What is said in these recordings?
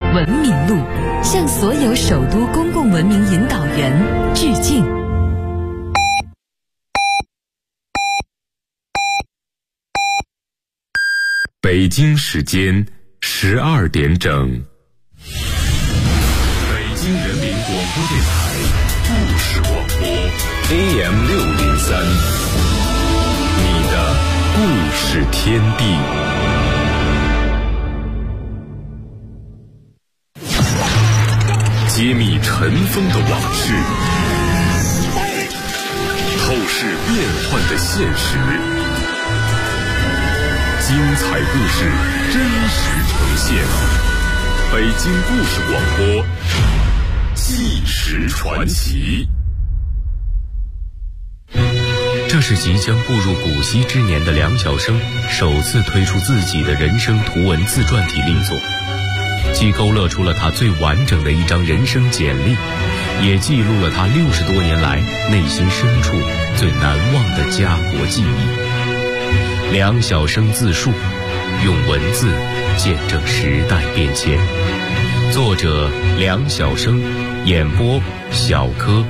文明路，向所有首都公共文明引导员致敬。 北京时间12点整。北京人民广播电台故事广播 AM603， 你的故事天地。揭秘尘封的往事，透视变幻的现实，精彩故事真实呈现。北京故事广播，纪实传奇。 这是即将步入古稀之年的梁晓声首次推出自己的人生图文自传体力作，既勾勒出了他最完整的一张人生简历，也记录了他60多年来内心深处最难忘的家国记忆。梁晓声自述，用文字见证时代变迁。作者梁晓声，演播小柯。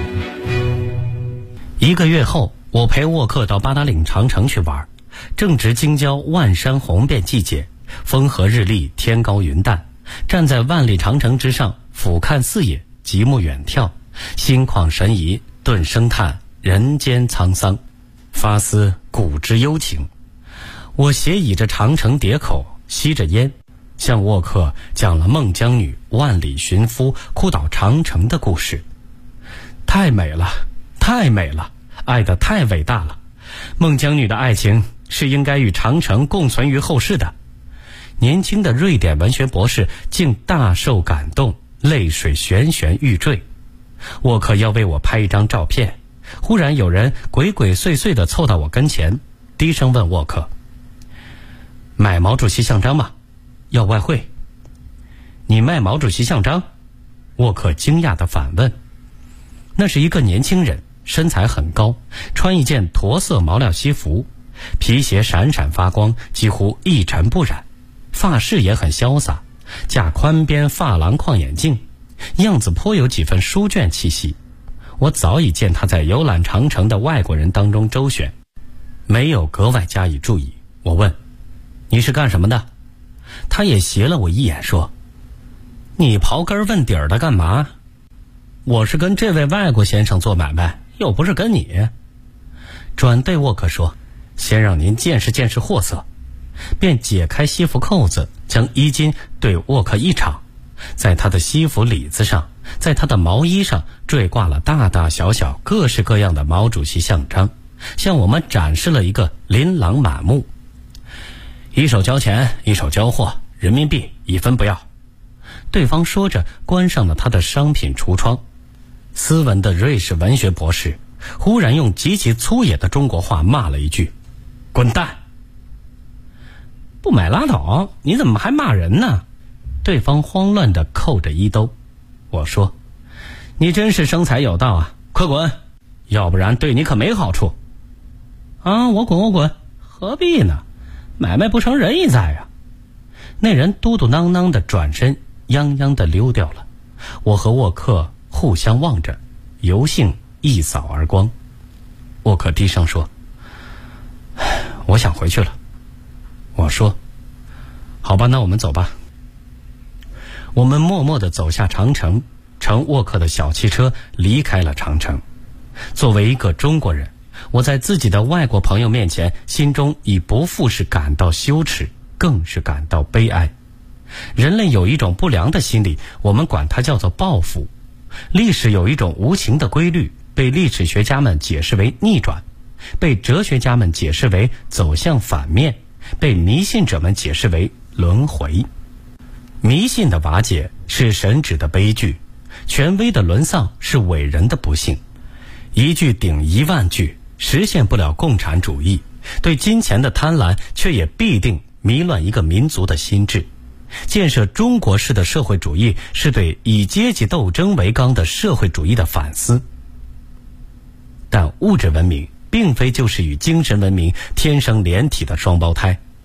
1个月后，我陪沃克到八达岭长城去玩，正值京郊万山红遍季节，风和日丽，天高云淡，站在万里长城之上，俯瞰四野，极目远眺，心旷神怡，顿声叹人间沧桑，发思古之幽情。我斜倚着长城叠口，吸着烟，向沃克讲了孟姜女万里寻夫哭倒长城的故事。太美了，太美了，爱得太伟大了。孟姜女的爱情是应该与长城共存于后世的。年轻的瑞典文学博士竟大受感动，泪水漩漩欲坠。沃克要为我拍一张照片，忽然有人鬼鬼祟祟地凑到我跟前，低声问沃克：买毛主席像章吗？要外汇。你卖毛主席像章？沃克惊讶地反问。那是一个年轻人，身材很高，穿一件驼色毛料西服，皮鞋闪闪发光，几乎一尘不染，发饰也很潇洒，架宽边发廊框眼镜，样子颇有几分书卷气息。我早已见他在游览长城的外国人当中周旋，没有格外加以注意。我问：你是干什么的？他也斜了我一眼说：你刨根问底儿的干嘛？我是跟这位外国先生做买卖，又不是跟你。转对沃克说：先让您见识见识货色。便解开西服扣子，将衣襟对沃克一敞，在他的西服里子上，在他的毛衣上坠挂了大大小小各式各样的毛主席像章，向我们展示了一个琳琅满目。一手交钱，一手交货，人民币1分不要。对方说着关上了他的商品橱窗。斯文的瑞士文学博士忽然用极其粗野的中国话骂了一句：滚蛋！不买拉倒，你怎么还骂人呢？对方慌乱地扣着衣兜。我说：你真是生财有道啊，快滚，要不然对你可没好处。啊，我滚我滚，何必呢？买卖不成仁义在啊。那人嘟嘟囔囔地转身，泱泱地溜掉了。我和沃克互相望着，油性一扫而光。沃克低声说：我想回去了。我说：好吧，那我们走吧。我们默默地走下长城，乘沃克的小汽车离开了长城。作为一个中国人，我在自己的外国朋友面前，心中已不复是感到羞耻，更是感到悲哀。人类有一种不良的心理，我们管它叫做报复。历史有一种无情的规律，被历史学家们解释为逆转，被哲学家们解释为走向反面，被迷信者们解释为轮回。迷信的瓦解是神旨的悲剧，权威的沦丧是伟人的不幸。一句顶1万句，实现不了共产主义，对金钱的贪婪却也必定迷乱一个民族的心智。建设中国式的社会主义是对以阶级斗争为纲的社会主义的反思。但物质文明并非就是与精神文明天生连体的双胞胎，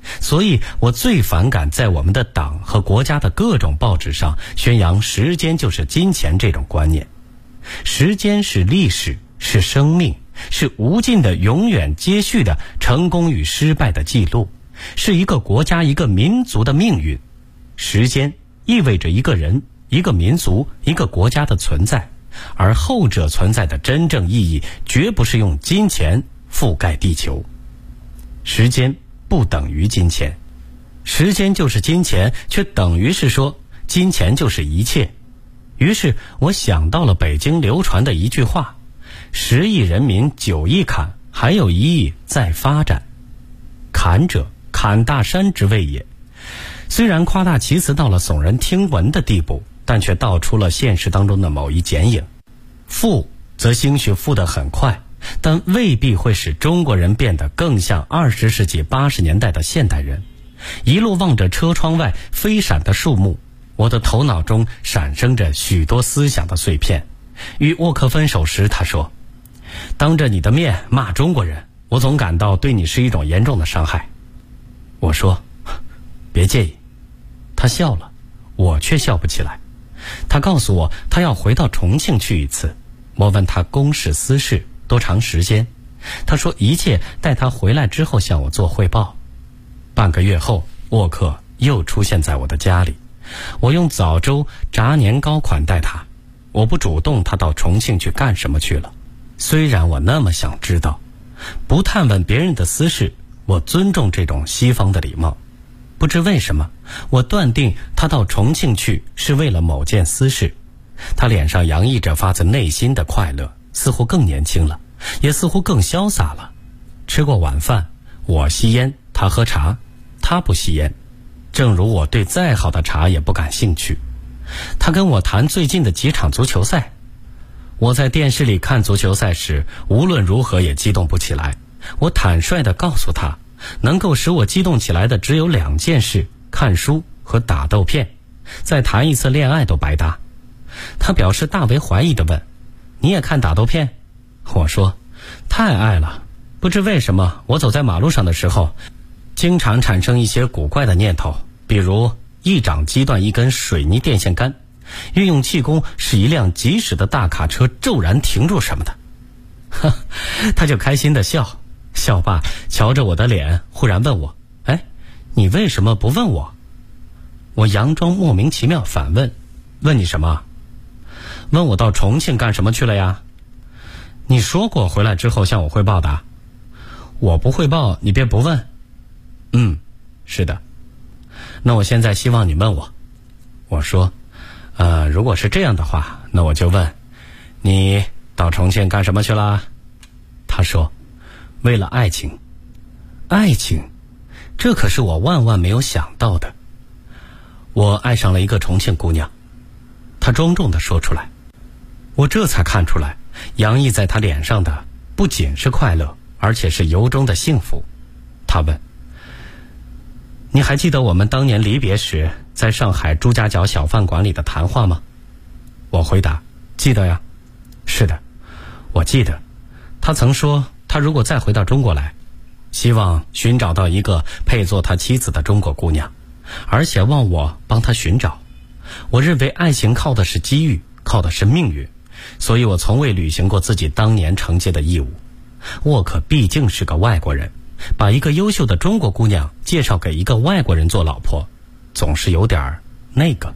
所以我最反感在我们的党和国家的各种报纸上宣扬时间就是金钱这种观念。时间是历史，是生命，是无尽的永远接续的成功与失败的记录，是一个国家一个民族的命运。时间意味着一个人、一个民族、一个国家的存在，而后者存在的真正意义绝不是用金钱覆盖地球。时间不等于金钱，时间就是金钱，却等于是说金钱就是一切。于是我想到了北京流传的一句话：10亿人民9亿坎，还有1亿在发展。坎者，坎大山之谓也。虽然夸大其词到了耸人听闻的地步，但却道出了现实当中的某一剪影。富则兴许富得很快，但未必会使中国人变得更像20世纪80年代的现代人。一路望着车窗外飞闪的树木，我的头脑中闪生着许多思想的碎片。与沃克分手时，他说：当着你的面骂中国人，我总感到对你是一种严重的伤害。我说：别介意。他笑了，我却笑不起来。他告诉我他要回到重庆去一次。我问他公事私事多长时间，他说一切待他回来之后向我做汇报。半个月后，沃克又出现在我的家里，我用枣粥炸年糕款待他。我不主动他到重庆去干什么去了，虽然我那么想知道。不探问别人的私事，我尊重这种西方的礼貌。不知为什么，我断定他到重庆去是为了某件私事。他脸上洋溢着发自内心的快乐，似乎更年轻了，也似乎更潇洒了。吃过晚饭，我吸烟，他喝茶。他不吸烟，正如我对再好的茶也不感兴趣。他跟我谈最近的几场足球赛。我在电视里看足球赛时，无论如何也激动不起来。我坦率地告诉他，能够使我激动起来的只有2件事：看书和打豆片。再谈一次恋爱都白搭。他表示大为怀疑地问：你也看打豆片？我说：太爱了。不知为什么，我走在马路上的时候，经常产生一些古怪的念头，比如一掌击断一根水泥电线杆，运用气功使一辆疾驶的大卡车骤然停住什么的。他就开心地笑，笑罢瞧着我的脸，忽然问我：哎，你为什么不问我？我佯装莫名其妙反问：问你什么？问我到重庆干什么去了呀？你说过回来之后向我汇报的。我不汇报你便不问。是的。那我现在希望你问我。我说：如果是这样的话，那我就问你到重庆干什么去了？他说：为了爱情。爱情，这可是我万万没有想到的。我爱上了一个重庆姑娘。他庄重地说出来。我这才看出来，洋溢在他脸上的不仅是快乐，而且是由衷的幸福。他问：你还记得我们当年离别时在上海朱家角小饭馆里的谈话吗？我回答：记得呀。是的，我记得。他曾说他如果再回到中国来，希望寻找到一个配做他妻子的中国姑娘，而且望我帮他寻找。我认为爱情靠的是机遇，靠的是命运，所以我从未履行过自己当年承接的义务。沃克毕竟是个外国人，把一个优秀的中国姑娘介绍给一个外国人做老婆，总是有点那个。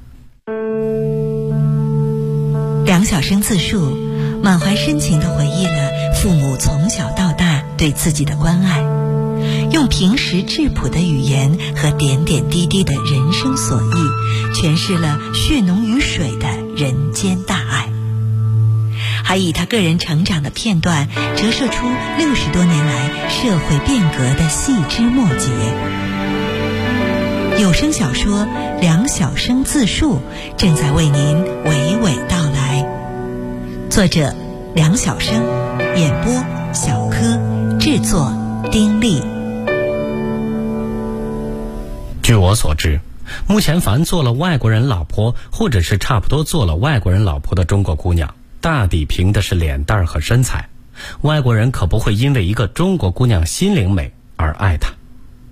梁晓声自述，满怀深情地回忆了父母从小到大对自己的关爱，用平实质朴的语言和点点滴滴的人生所忆，诠释了血浓于水的人间大爱，还以他个人成长的片段折射出60多年来社会变革的细枝末节。有声小说《梁晓声自述》正在为您娓娓道来，作者梁晓声，演播小柯，制作丁力。 据我所知，目前凡做了外国人老婆，或者是差不多做了外国人老婆的中国姑娘，大抵凭的是脸蛋和身材。外国人可不会因为一个中国姑娘心灵美而爱她。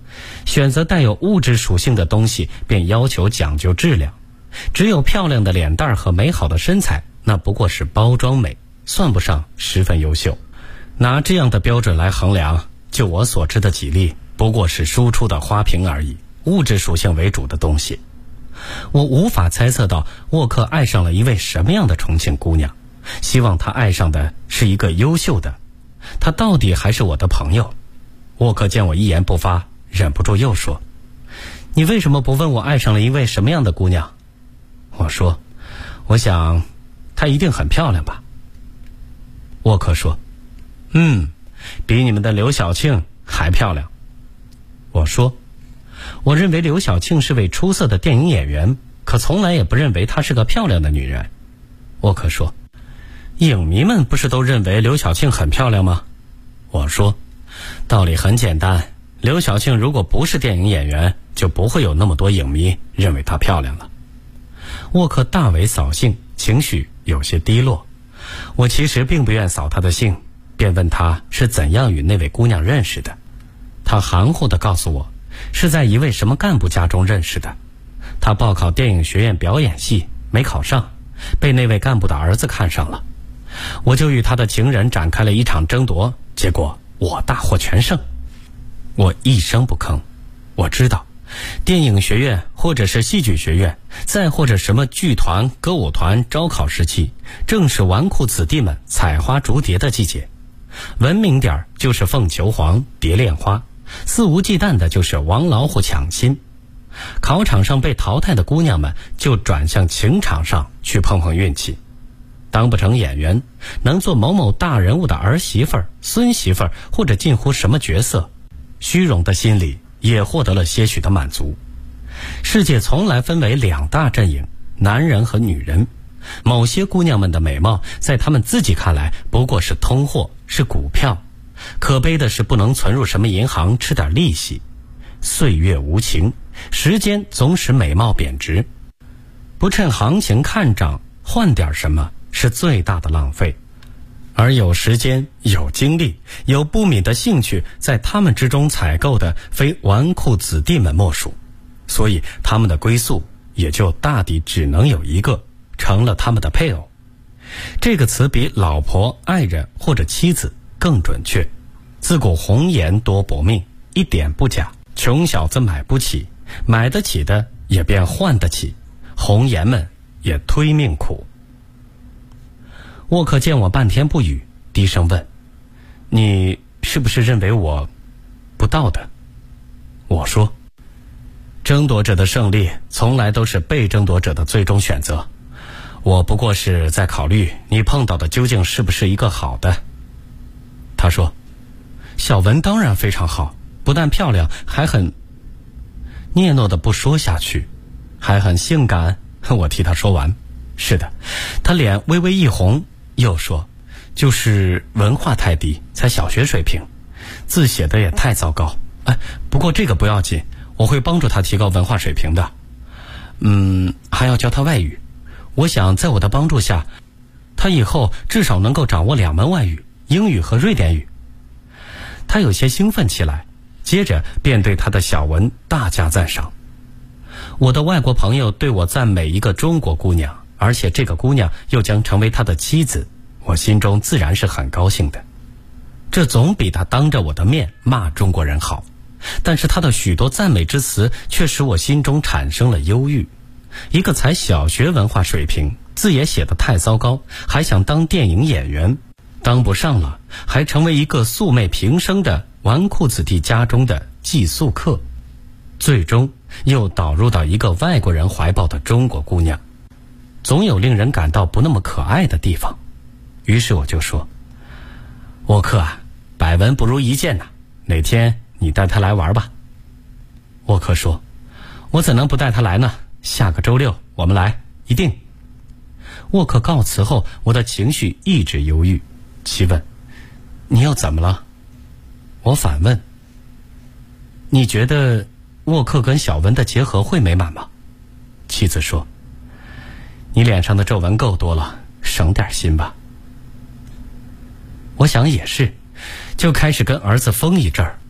选择带有物质属性的东西，便要求讲究质量。只有漂亮的脸蛋和美好的身材，那不过是包装美，算不上十分优秀。拿这样的标准来衡量，就我所知的几例，不过是输出的花瓶而已，物质属性为主的东西。我无法猜测到沃克爱上了一位什么样的重庆姑娘，希望他爱上的是一个优秀的，他到底还是我的朋友。沃克见我一言不发，忍不住又说：你为什么不问我爱上了一位什么样的姑娘？我说：我想她一定很漂亮吧。沃克说：比你们的刘晓庆还漂亮。我说：我认为刘晓庆是位出色的电影演员，可从来也不认为她是个漂亮的女人。沃克说：影迷们不是都认为刘晓庆很漂亮吗？我说：道理很简单，刘晓庆如果不是电影演员，就不会有那么多影迷认为她漂亮了。沃克大为扫兴，情绪有些低落。我其实并不愿扫他的兴，便问他是怎样与那位姑娘认识的。他含糊地告诉我，是在一位什么干部家中认识的。他报考电影学院表演系，没考上，被那位干部的儿子看上了。我就与他的情人展开了一场争夺，结果我大获全胜。我一声不吭。我知道电影学院或者是戏剧学院，再或者什么剧团歌舞团招考时期，正是纨绔子弟们采花逐蝶的季节。文明点就是凤求凰蝶恋花，肆无忌惮的就是王老虎抢亲。考场上被淘汰的姑娘们就转向情场上去碰碰运气。当不成演员，能做某某大人物的儿媳妇儿、孙媳妇儿，或者近乎什么角色，虚荣的心理也获得了些许的满足。世界从来分为两大阵营，男人和女人。某些姑娘们的美貌在她们自己看来不过是通货，是股票，可悲的是不能存入什么银行吃点利息。岁月无情，时间总使美貌贬值，不趁行情看涨换点什么是最大的浪费。而有时间、有精力、有不泯的兴趣在他们之中采购的，非纨绔子弟们莫属，所以他们的归宿也就大抵只能有一个，成了他们的配偶。这个词比老婆、爱人或者妻子更准确。自古红颜多薄命，一点不假。穷小子买不起，买得起的也便换得起，红颜们也忒命苦。沃克见我半天不语，低声问：你是不是认为我不道德？我说：争夺者的胜利从来都是被争夺者的最终选择，我不过是在考虑你碰到的究竟是不是一个好的。他说：小文当然非常好，不但漂亮，还很……嗫嚅的不说下去，还很性感。我替他说完。是的，他脸微微一红，又说：就是文化太低，才小学水平，字写的也太糟糕。不过这个不要紧，我会帮助他提高文化水平的。还要教他外语，我想在我的帮助下，他以后至少能够掌握2门外语，英语和瑞典语。他有些兴奋起来，接着便对他的小文大加赞赏。我的外国朋友对我赞美一个中国姑娘，而且这个姑娘又将成为他的妻子，我心中自然是很高兴的。这总比他当着我的面骂中国人好。但是他的许多赞美之词却使我心中产生了忧郁。一个才小学文化水平，字也写得太糟糕，还想当电影演员，当不上了，还成为一个素昧平生的纨绔子弟家中的寄宿客，最终又导入到一个外国人怀抱的中国姑娘，总有令人感到不那么可爱的地方。于是我就说：沃克啊，百闻不如一见呐，哪天你带他来玩吧。沃克说：我怎能不带他来呢？下个周六我们来，一定。沃克告辞后，我的情绪一直忧郁。其问：你又怎么了？我反问：你觉得沃克跟小文的结合会美满吗？妻子说：你脸上的皱纹够多了，省点心吧。我想也是，就开始跟儿子疯一阵儿。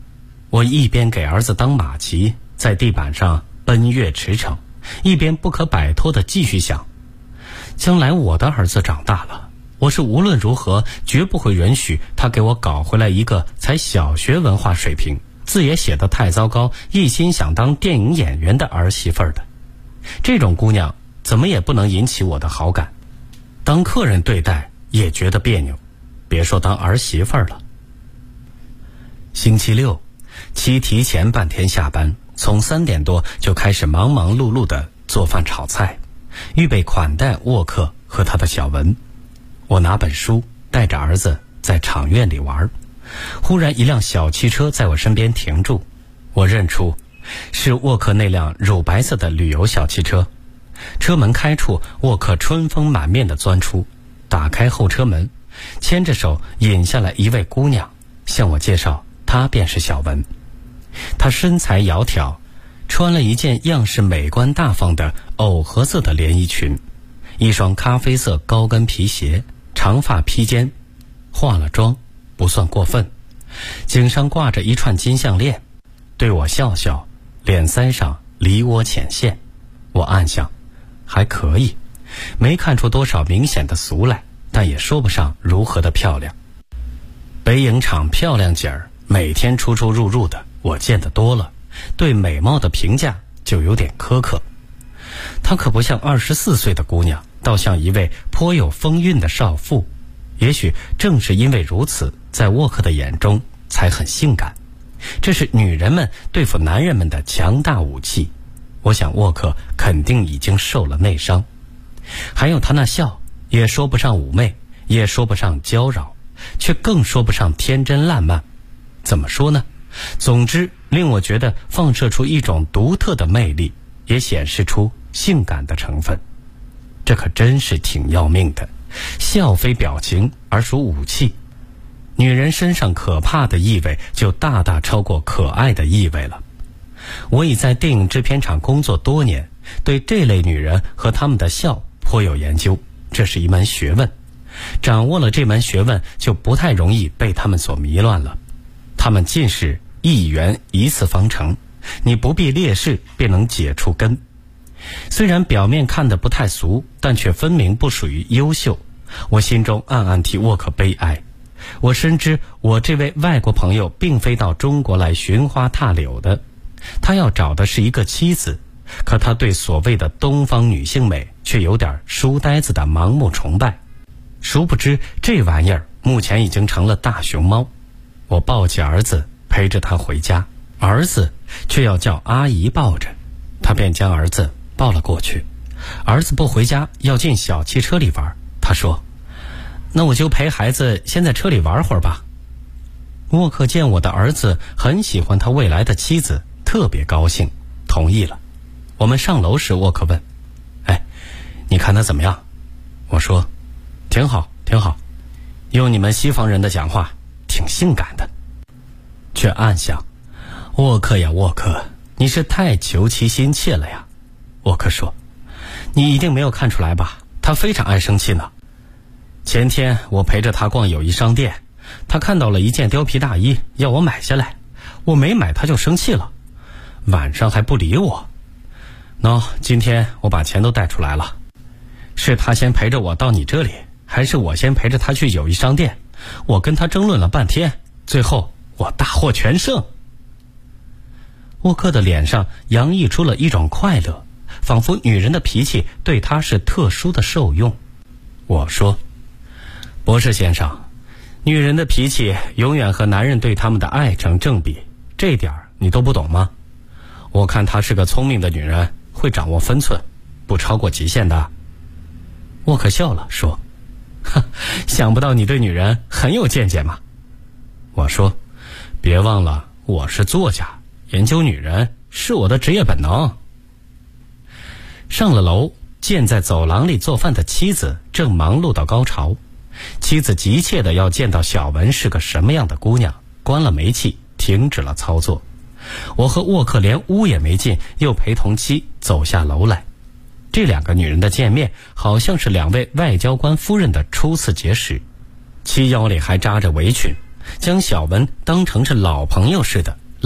我一边给儿子当马骑，在地板上奔跃驰骋，一边不可摆脱地继续想，将来我的儿子长大了，我是无论如何绝不会允许他给我搞回来一个才小学文化水平，字也写得太糟糕，一心想当电影演员的儿媳妇儿的。这种姑娘怎么也不能引起我的好感，当客人对待也觉得别扭，别说当儿媳妇儿了。星期六，妻提前半天下班，从3点多就开始忙忙碌碌地做饭炒菜，预备款待沃克和他的小文。我拿本书，带着儿子在场院里玩。忽然一辆小汽车在我身边停住，我认出是沃克那辆乳白色的旅游小汽车。车门开处，沃克春风满面地钻出，打开后车门，牵着手引下来一位姑娘，向我介绍她便是小文。她身材窈窕，穿了一件样式美观大方的藕荷色的连衣裙，一双咖啡色高跟皮鞋，长发披肩，化了妆不算过分，颈上挂着一串金项链，对我笑笑，脸腮上梨涡浅现。我暗想还可以，没看出多少明显的俗来，但也说不上如何的漂亮。北影厂漂亮姐儿每天出出入入的，我见得多了，对美貌的评价就有点苛刻。她可不像24岁的姑娘，倒像一位颇有风韵的少妇。也许正是因为如此，在沃克的眼中才很性感。这是女人们对付男人们的强大武器。我想沃克肯定已经受了内伤。还有她那笑，也说不上妩媚，也说不上娇娆，却更说不上天真烂漫。怎么说呢？总之令我觉得放射出一种独特的魅力，也显示出性感的成分。这可真是挺要命的，笑非表情而属武器。女人身上可怕的意味就大大超过可爱的意味了。我已在电影制片厂工作多年，对这类女人和她们的笑颇有研究，这是一门学问。掌握了这门学问，就不太容易被她们所迷乱了。她们尽是一元一次方程，你不必列式便能解出根。虽然表面看得不太俗，但却分明不属于优秀。我心中暗暗替沃克悲哀。我深知我这位外国朋友并非到中国来寻花踏柳的，他要找的是一个妻子，可他对所谓的东方女性美却有点书呆子的盲目崇拜。殊不知这玩意儿目前已经成了大熊猫。我抱起儿子陪着他回家，儿子却要叫阿姨抱着，他便将儿子抱了过去。儿子不回家，要进小汽车里玩。他说，那我就陪孩子先在车里玩会儿吧。沃克见我的儿子很喜欢他未来的妻子，特别高兴，同意了。我们上楼时，沃克问，你看他怎么样？我说，挺好挺好，用你们西方人的讲话，挺性感的。却暗想，沃克呀沃克，你是太求其心切了呀。沃克说，你一定没有看出来吧，他非常爱生气呢。前天我陪着他逛友谊商店，他看到了一件貂皮大衣，要我买下来，我没买他就生气了，晚上还不理我。今天我把钱都带出来了，是他先陪着我到你这里，还是我先陪着他去友谊商店？我跟他争论了半天，最后我大获全胜。沃克的脸上洋溢出了一种快乐，仿佛女人的脾气对他是特殊的受用。我说，博士先生，女人的脾气永远和男人对他们的爱成正比，这点你都不懂吗？我看她是个聪明的女人，会掌握分寸，不超过极限的。沃克笑了说，想不到你对女人很有见解嘛。我说，别忘了我是作家，研究女人是我的职业本能。上了楼，见在走廊里做饭的妻子正忙碌到高潮。妻子急切地要见到小文是个什么样的姑娘，关了煤气，停止了操作。我和沃克连屋也没进，又陪同妻走下楼来。这两个女人的见面，好像是两位外交官夫人的初次结识。妻腰里还扎着围裙，将小文当成是老朋友似的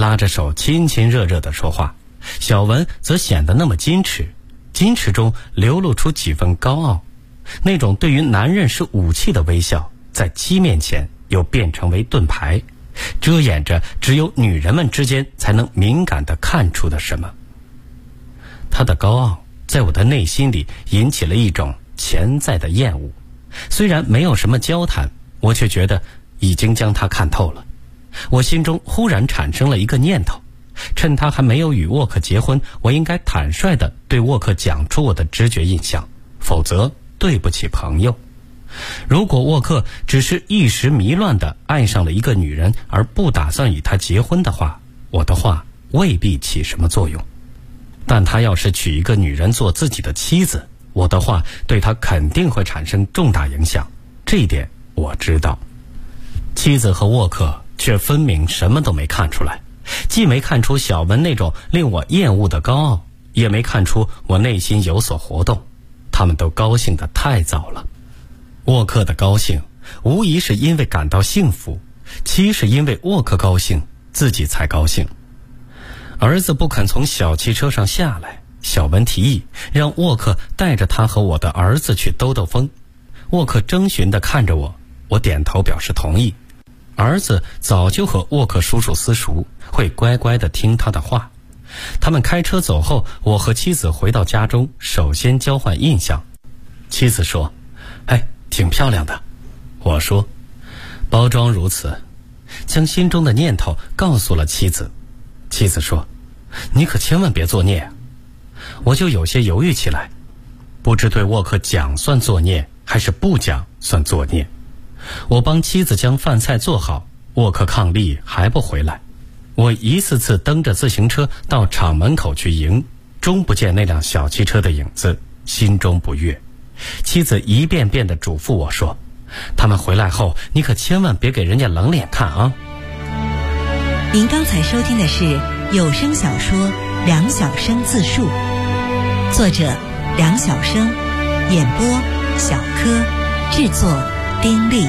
拉着手亲亲热热地说话，小文则显得那么矜持，矜持中流露出几分高傲，那种对于男人是武器的微笑，在妻面前又变成为盾牌，遮掩着只有女人们之间才能敏感地看出的什么。他的高傲在我的内心里引起了一种潜在的厌恶，虽然没有什么交谈，我却觉得已经将他看透了。我心中忽然产生了一个念头，趁他还没有与沃克结婚，我应该坦率地对沃克讲出我的直觉印象，否则对不起朋友。如果沃克只是一时迷乱地爱上了一个女人，而不打算与她结婚的话，我的话未必起什么作用。但他要是娶一个女人做自己的妻子，我的话对他肯定会产生重大影响，这一点我知道。妻子和沃克却分明什么都没看出来，既没看出小文那种令我厌恶的高傲，也没看出我内心有所活动，他们都高兴得太早了。沃克的高兴无疑是因为感到幸福，妻是因为沃克高兴，自己才高兴。儿子不肯从小汽车上下来，小文提议让沃克带着他和我的儿子去兜兜风。沃克征询地看着我，我点头表示同意。儿子早就和沃克叔叔私熟，会乖乖地听他的话。他们开车走后，我和妻子回到家中，首先交换印象。妻子说：“哎，挺漂亮的。”我说：“包装如此。”将心中的念头告诉了妻子。妻子说：“你可千万别作孽啊！”我就有些犹豫起来，不知对沃克讲算作孽，还是不讲算作孽。我帮妻子将饭菜做好，沃克抗力还不回来。我一次次蹬着自行车到厂门口去迎，终不见那辆小汽车的影子，心中不悦。妻子一遍遍地嘱咐我说：“他们回来后，你可千万别给人家冷脸看啊！” 您刚才收听的是有声小说《梁晓声自述》，作者梁晓声，演播小柯，制作丁力。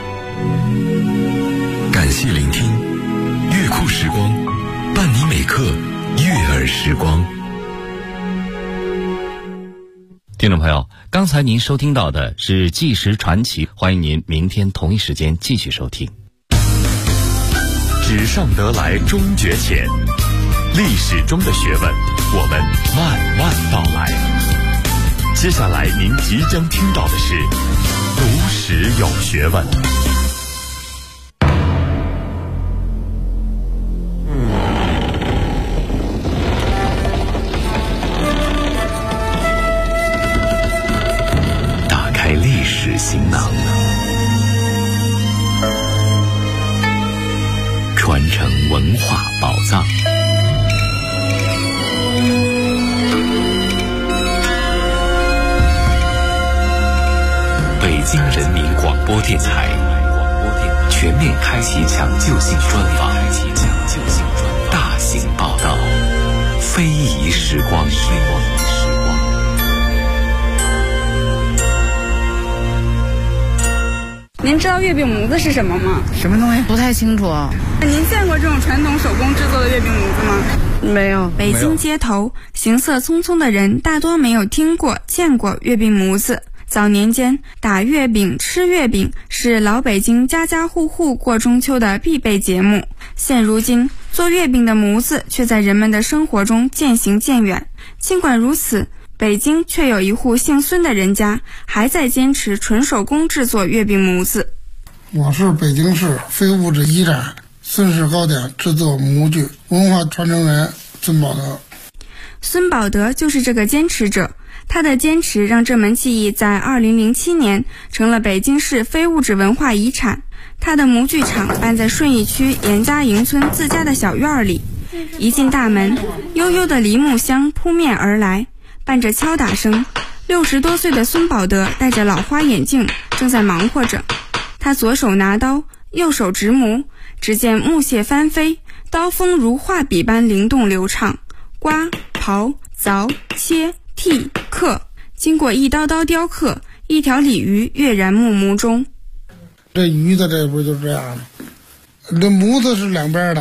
感谢聆听乐库时光，伴你每刻悦耳时光。 听众朋友，刚才您收听到的是纪实传奇，欢迎您明天同一时间继续收听。 纸上得来终觉浅，历史中的学问，我们慢慢道来。接下来您即将听到的是读史有学问。打开历史行囊，传承文化宝藏。北京人民广播电台全面开启抢救性专访，大型报道，非遗时光。 您知道月饼模子是什么吗？ 什么东西？不太清楚。 您见过这种传统手工制作的月饼模子吗？ 没有。 北京街头行色匆匆的人大多没有听过见过月饼模子。早年间，打月饼吃月饼是老北京家家户户过中秋的必备节目。现如今，做月饼的模子却在人们的生活中渐行渐远。尽管如此，北京却有一户姓孙的人家还在坚持纯手工制作月饼模子。 我是北京市非物质遗产孙氏糕点制作模具文化传承人孙宝德。 孙宝德就是这个坚持者，他的坚持让这门技艺在2007年成了北京市非物质文化遗产。他的模具厂办在顺义区严家营村自家的小院里，一进大门，悠悠的梨木香扑面而来，伴着敲打声，60多岁的孙宝德戴着老花眼镜，正在忙活着。他左手拿刀，右手执模，只见木屑翻飞，刀锋如画笔般灵动流畅，刮、刨、凿、切、剔、刻，经过一刀刀雕刻，一条鲤鱼跃然木模中。 这鱼的这不就是这样的？这模子是两边的，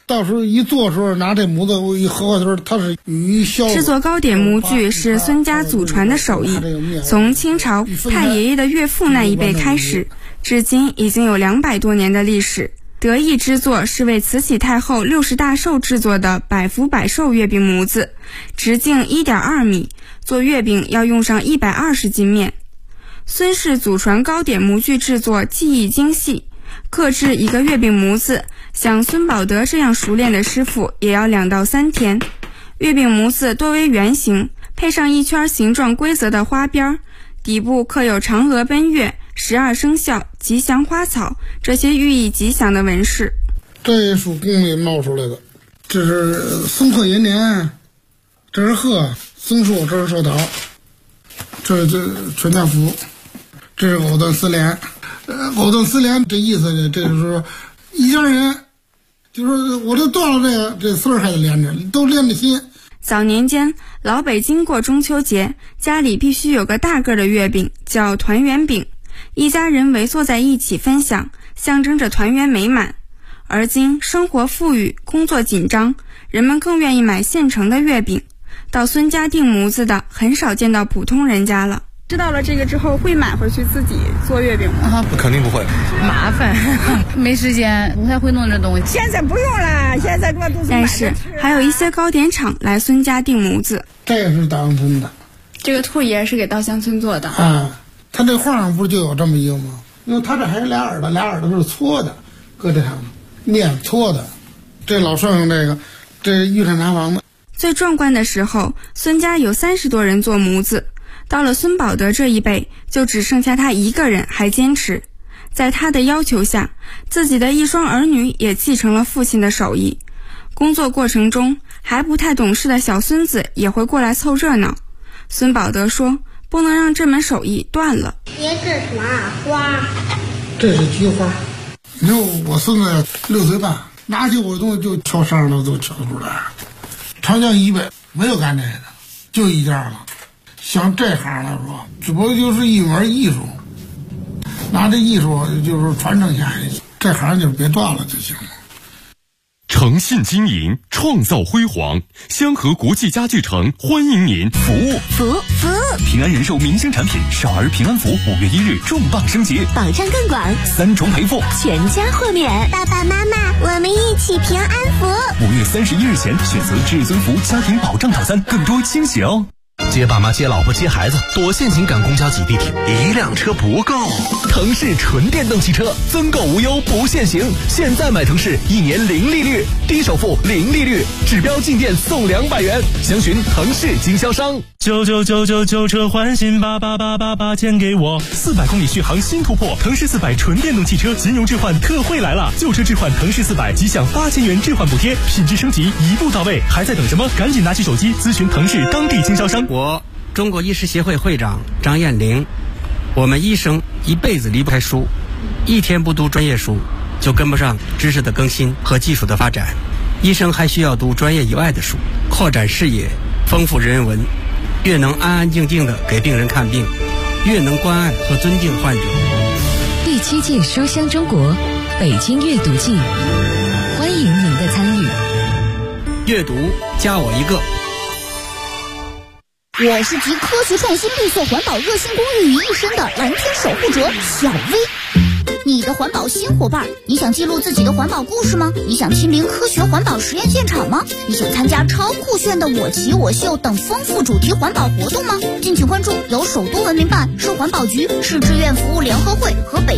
到时候一做的时候拿这模子我一合过头，它是有效果。 制作糕点模具是孙家祖传的手艺，从清朝太爷爷的岳父那一辈开始，至今已经有200多年的历史。得意之作是为慈禧太后60大寿制作的百福百寿月饼模子，直径1.2米，做月饼要用上120斤面。孙氏祖传糕点模具制作技艺精细，刻制一个月饼模子，像孙宝德这样熟练的师傅也要2到3天。月饼模子多为圆形，配上一圈形状规则的花边，底部刻有嫦娥奔月、12生肖、吉祥花草这些寓意吉祥的纹饰。 这是宫里闹出来的，这是松鹤延年，这是鹤，松树，这是寿桃，这全家福，这是藕断丝连。藕断丝连这意思呢，这就是说一家人，就是我都断了这丝儿还得连着，都连着心。 早年间，老北京过中秋节，家里必须有个大个的月饼，叫团圆饼，一家人围坐在一起分享，象征着团圆美满。而今生活富裕，工作紧张，人们更愿意买现成的月饼，到孙家订模子的很少见到普通人家了。知道了这个之后，会买回去自己做月饼吗？ 肯定不会， 麻烦，没时间，不太会弄这东西。现在不用了，现在多都是买的吃。 但是还有一些糕点厂来孙家订模子。 这个是稻香村的， 这个兔爷是给稻香村做的啊。他这画上不就有这么一个吗？因为他这还是俩耳朵是搓的，搁这上念搓的。这老剩下这御膳茶房的。 最壮观的时候，孙家有30多人做模子。到了孙宝德这一辈，就只剩下他一个人还坚持。在他的要求下，自己的一双儿女也继承了父亲的手艺。工作过程中，还不太懂事的小孙子也会过来凑热闹。孙宝德说，不能让这门手艺断了。 这是什么花？ 这是菊花。你看我孙子6岁半，拿起我的东西就敲声了，都敲出来。长江以北没有干这个的，就一家了。像这行来说，只不过就是一门艺术，拿这艺术就是传承下去，这行就别断了就行了。 诚信经营，创造辉煌。香河国际家具城欢迎您服务。 平安人寿明星产品少儿平安福5月1日重磅升级， 保障更广 ，3重赔付， 全家豁免。 爸爸妈妈，我们一起平安福。 5月31日前选择至尊福家庭保障套餐，更多惊喜哦。 接爸妈、接老婆、接孩子，躲现行赶公交挤地铁，一辆车不够。腾势纯电动汽车，增购无忧不限行。现在买腾势，1年0利率，低首付0利率，指标进店送200元。详询腾势经销商。 999旧车换新，88888钱给我。 400公里续航新突破，腾势400纯电动汽车金融置换特惠来了！旧车置换腾势400，即享8000元置换补贴，品质升级一步到位，还在等什么？赶紧拿起手机咨询腾势当地经销商。 我中国医师协会会长张艳玲。我们医生一辈子离不开书，一天不读专业书，就跟不上知识的更新和技术的发展。医生还需要读专业以外的书，扩展视野，丰富人文。越能安安静静地给病人看病，越能关爱和尊敬患者。 第7届书香中国北京阅读季，欢迎您的参与。 阅读加我一个。 我是集科学创新、绿色环保、热心公益于一身的蓝天守护者小薇。你的环保新伙伴，你想记录自己的环保故事吗？你想亲临科学环保实验现场吗？你想参加超酷炫的我骑我秀等丰富主题环保活动吗？敬请关注由首都文明办、市环保局、市志愿服务联合会和北